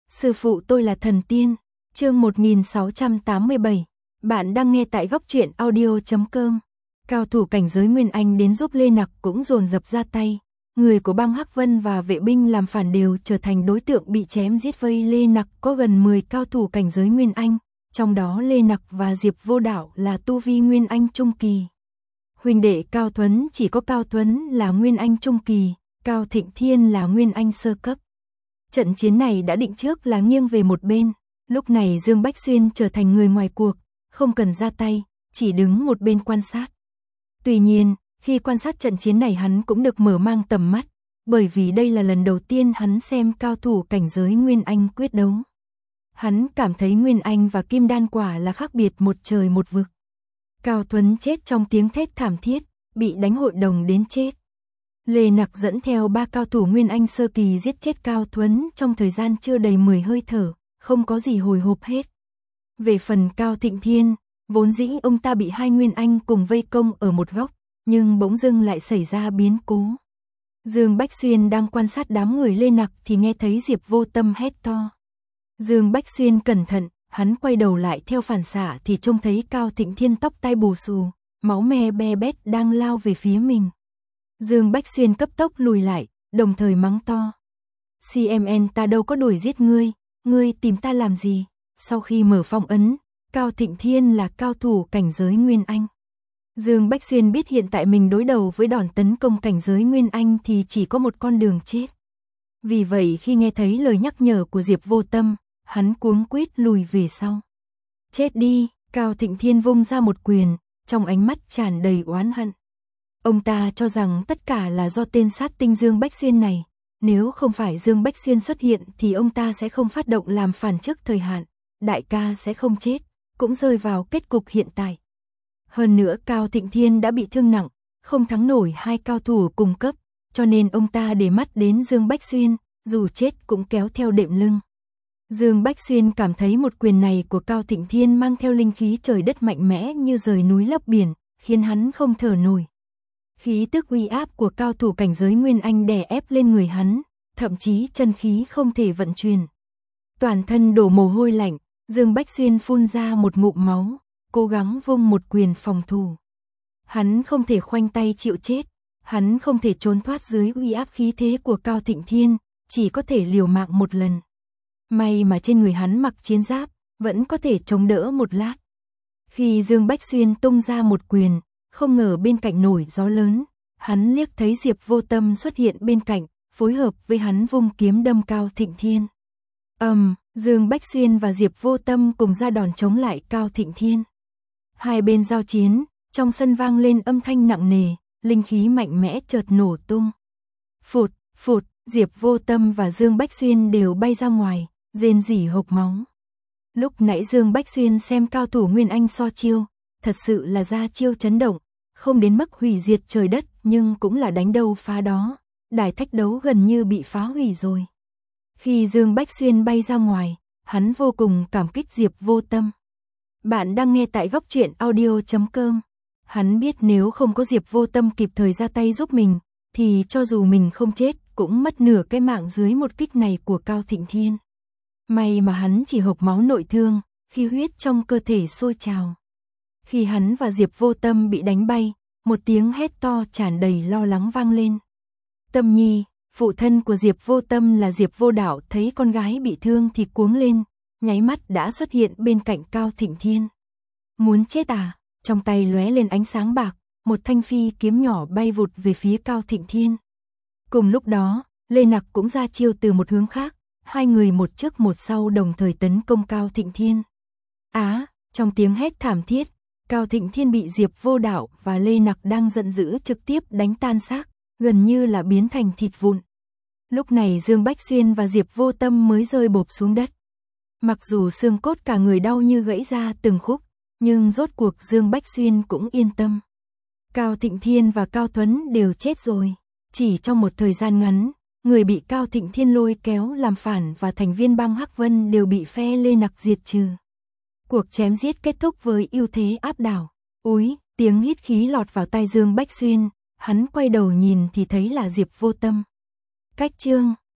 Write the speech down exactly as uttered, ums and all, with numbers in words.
Sư phụ tôi là thần tiên. Chương một nghìn sáu trăm tám mươi bảy. Bạn đang nghe tại góc truyện audio chấm com. Cao thủ cảnh giới Nguyên Anh đến giúp Lê Nặc cũng dồn dập ra tay. Người của bang Hắc Vân và vệ binh làm phản đều trở thành đối tượng bị chém giết. Vây Lê Nặc có gần mười cao thủ cảnh giới Nguyên Anh, trong đó Lê Nặc và Diệp Vô Đạo là tu vi Nguyên Anh trung kỳ. Huynh đệ Cao Thuấn chỉ có Cao Thuấn là Nguyên Anh trung kỳ, Cao Thịnh Thiên là Nguyên Anh sơ cấp. Trận chiến này đã định trước là nghiêng về một bên, lúc này Dương Bách Xuyên trở thành người ngoài cuộc, không cần ra tay, chỉ đứng một bên quan sát. Tuy nhiên, khi quan sát trận chiến này hắn cũng được mở mang tầm mắt, bởi vì đây là lần đầu tiên hắn xem cao thủ cảnh giới Nguyên Anh quyết đấu. Hắn cảm thấy Nguyên Anh và Kim Đan quả là khác biệt một trời một vực. Cao Thuấn chết trong tiếng thét thảm thiết, bị đánh hội đồng đến chết. Lê Nặc dẫn theo ba cao thủ Nguyên Anh sơ kỳ giết chết Cao Thuấn trong thời gian chưa đầy mười hơi thở, không có gì hồi hộp hết. Về phần Cao Thịnh Thiên, vốn dĩ ông ta bị hai Nguyên Anh cùng vây công ở một góc, nhưng bỗng dưng lại xảy ra biến cố. Dương Bách Xuyên đang quan sát đám người Lê Nặc thì nghe thấy Diệp Vô Tâm hét to. Dương Bách Xuyên cẩn thận, hắn quay đầu lại theo phản xạ thì trông thấy Cao Thịnh Thiên tóc tai bù xù, máu me be bét đang lao về phía mình. Dương Bách Xuyên cấp tốc lùi lại, đồng thời mắng to. xê em en ta đâu có đuổi giết ngươi, ngươi tìm ta làm gì? Sau khi mở phong ấn, Cao Thịnh Thiên là cao thủ cảnh giới Nguyên Anh. Dương Bách Xuyên biết hiện tại mình đối đầu với đòn tấn công cảnh giới Nguyên Anh thì chỉ có một con đường chết. Vì vậy khi nghe thấy lời nhắc nhở của Diệp Vô Tâm, hắn cuống quýt lùi về sau. Chết đi, Cao Thịnh Thiên vung ra một quyền, trong ánh mắt tràn đầy oán hận. Ông ta cho rằng tất cả là do tên sát tinh Dương Bách Xuyên này, nếu không phải Dương Bách Xuyên xuất hiện thì ông ta sẽ không phát động làm phản trước thời hạn, đại ca sẽ không chết, cũng rơi vào kết cục hiện tại. Hơn nữa Cao Thịnh Thiên đã bị thương nặng, không thắng nổi hai cao thủ cùng cấp, cho nên ông ta để mắt đến Dương Bách Xuyên, dù chết cũng kéo theo đệm lưng. Dương Bách Xuyên cảm thấy một quyền này của Cao Thịnh Thiên mang theo linh khí trời đất mạnh mẽ như rời núi lấp biển, khiến hắn không thở nổi. Khí tức uy áp của cao thủ cảnh giới Nguyên Anh đè ép lên người hắn, thậm chí chân khí không thể vận chuyển. Toàn thân đổ mồ hôi lạnh, Dương Bách Xuyên phun ra một ngụm máu, cố gắng vung một quyền phòng thủ. Hắn không thể khoanh tay chịu chết, hắn không thể trốn thoát dưới uy áp khí thế của Cao Thịnh Thiên, chỉ có thể liều mạng một lần. May mà trên người hắn mặc chiến giáp, vẫn có thể chống đỡ một lát. Khi Dương Bách Xuyên tung ra một quyền, không ngờ bên cạnh nổi gió lớn, hắn liếc thấy Diệp Vô Tâm xuất hiện bên cạnh, phối hợp với hắn vung kiếm đâm Cao Thịnh Thiên. Ầm, um, Dương Bách Xuyên và Diệp Vô Tâm cùng ra đòn chống lại Cao Thịnh Thiên. Hai bên giao chiến, trong sân vang lên âm thanh nặng nề, linh khí mạnh mẽ chợt nổ tung. Phụt, phụt, Diệp Vô Tâm và Dương Bách Xuyên đều bay ra ngoài, rên rỉ hộc máu. Lúc nãy Dương Bách Xuyên xem cao thủ Nguyên Anh so chiêu, thật sự là ra chiêu chấn động, không đến mức hủy diệt trời đất nhưng cũng là đánh đâu phá đó, đài thách đấu gần như bị phá hủy rồi. Khi Dương Bách Xuyên bay ra ngoài, hắn vô cùng cảm kích Diệp Vô Tâm. Bạn đang nghe tại góc truyện audio chấm com. Hắn biết nếu không có Diệp Vô Tâm kịp thời ra tay giúp mình, thì cho dù mình không chết cũng mất nửa cái mạng dưới một kích này của Cao Thịnh Thiên. May mà hắn chỉ hộc máu nội thương, khi huyết trong cơ thể sôi trào. Khi hắn và Diệp Vô Tâm bị đánh bay, một tiếng hét to tràn đầy lo lắng vang lên. Tâm Nhi, phụ thân của Diệp Vô Tâm là Diệp Vô Đạo, thấy con gái bị thương thì cuống lên, nháy mắt đã xuất hiện bên cạnh Cao Thịnh Thiên. Muốn chết à? Trong tay lóe lên ánh sáng bạc, một thanh phi kiếm nhỏ bay vụt về phía Cao Thịnh Thiên. Cùng lúc đó, Lê Nặc cũng ra chiêu từ một hướng khác, hai người một trước một sau đồng thời tấn công Cao Thịnh Thiên. Á, trong tiếng hét thảm thiết, Cao Thịnh Thiên bị Diệp Vô Đạo và Lê Nặc đang giận dữ trực tiếp đánh tan xác, gần như là biến thành thịt vụn. Lúc này Dương Bách Xuyên và Diệp Vô Tâm mới rơi bộp xuống đất. Mặc dù xương cốt cả người đau như gãy ra từng khúc, nhưng rốt cuộc Dương Bách Xuyên cũng yên tâm. Cao Thịnh Thiên và Cao Thuấn đều chết rồi. Chỉ trong một thời gian ngắn, người bị Cao Thịnh Thiên lôi kéo làm phản và thành viên bang Hắc Vân đều bị phe Lê Nặc diệt trừ. Cuộc chém giết kết thúc với ưu thế áp đảo. Úi, tiếng hít khí lọt vào tai Dương Bách Xuyên, hắn quay đầu nhìn thì thấy là Diệp Vô Tâm. Cách chương